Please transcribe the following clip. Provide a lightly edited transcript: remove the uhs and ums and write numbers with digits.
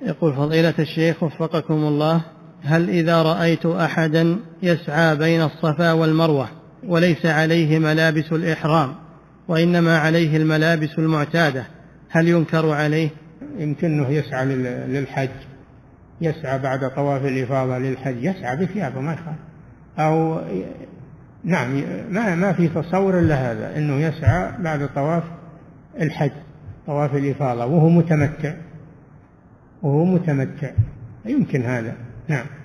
يقول فضيلة الشيخ وفقكم الله، هل إذا رأيت أحدا يسعى بين الصفا والمروة وليس عليه ملابس الإحرام وإنما عليه الملابس المعتادة هل ينكر عليه؟ يمكنه يسعى للحج، يسعى بعد طواف الإفاضة للحج، يسعى بثيابه ما يخالف، أو نعم ما في تصور إلا هذا، أنه يسعى بعد طواف الحج طواف الإفاضة وهو متمتع يمكن هذا. نعم.